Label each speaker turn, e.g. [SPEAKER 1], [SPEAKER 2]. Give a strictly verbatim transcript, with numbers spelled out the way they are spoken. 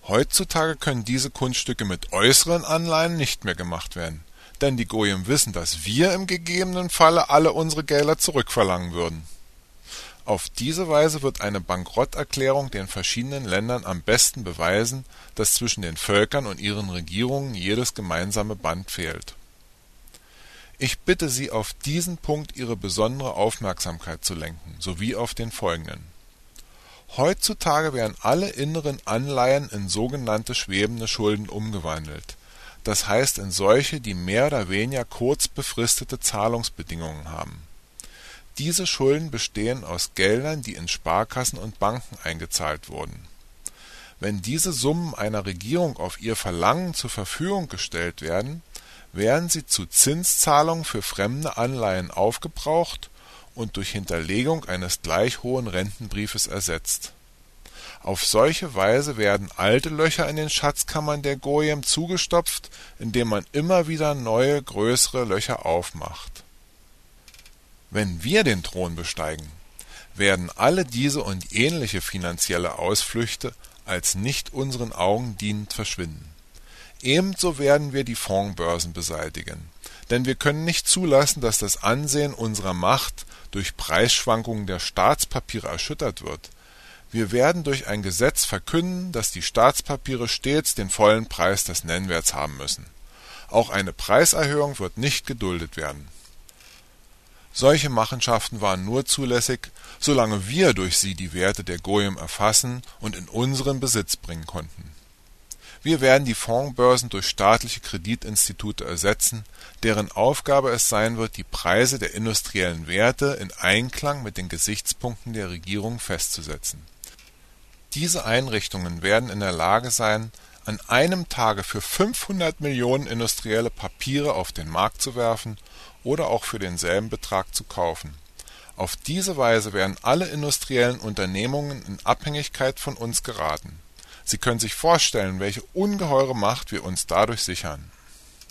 [SPEAKER 1] Heutzutage können diese Kunststücke mit äußeren Anleihen nicht mehr gemacht werden, denn die Goyim wissen, dass wir im gegebenen Falle alle unsere Gelder zurückverlangen würden. Auf diese Weise wird eine Bankrotterklärung den verschiedenen Ländern am besten beweisen, dass zwischen den Völkern und ihren Regierungen jedes gemeinsame Band fehlt. Ich bitte Sie, auf diesen Punkt Ihre besondere Aufmerksamkeit zu lenken, sowie auf den folgenden. Heutzutage werden alle inneren Anleihen in sogenannte schwebende Schulden umgewandelt, das heißt in solche, die mehr oder weniger kurz befristete Zahlungsbedingungen haben. Diese Schulden bestehen aus Geldern, die in Sparkassen und Banken eingezahlt wurden. Wenn diese Summen einer Regierung auf ihr Verlangen zur Verfügung gestellt werden, werden sie zu Zinszahlungen für fremde Anleihen aufgebraucht und durch Hinterlegung eines gleich hohen Rentenbriefes ersetzt. Auf solche Weise werden alte Löcher in den Schatzkammern der Goyim zugestopft, indem man immer wieder neue, größere Löcher aufmacht. Wenn wir den Thron besteigen, werden alle diese und ähnliche finanzielle Ausflüchte als nicht unseren Augen dienend verschwinden. Ebenso werden wir die Fondsbörsen beseitigen, denn wir können nicht zulassen, dass das Ansehen unserer Macht durch Preisschwankungen der Staatspapiere erschüttert wird. Wir werden durch ein Gesetz verkünden, dass die Staatspapiere stets den vollen Preis des Nennwerts haben müssen. Auch eine Preiserhöhung wird nicht geduldet werden. Solche Machenschaften waren nur zulässig, solange wir durch sie die Werte der Goyim erfassen und in unseren Besitz bringen konnten. Wir werden die Fondsbörsen durch staatliche Kreditinstitute ersetzen, deren Aufgabe es sein wird, die Preise der industriellen Werte in Einklang mit den Gesichtspunkten der Regierung festzusetzen. Diese Einrichtungen werden in der Lage sein, an einem Tage für fünfhundert Millionen industrielle Papiere auf den Markt zu werfen oder auch für denselben Betrag zu kaufen. Auf diese Weise werden alle industriellen Unternehmungen in Abhängigkeit von uns geraten. Sie können sich vorstellen, welche ungeheure Macht wir uns dadurch sichern.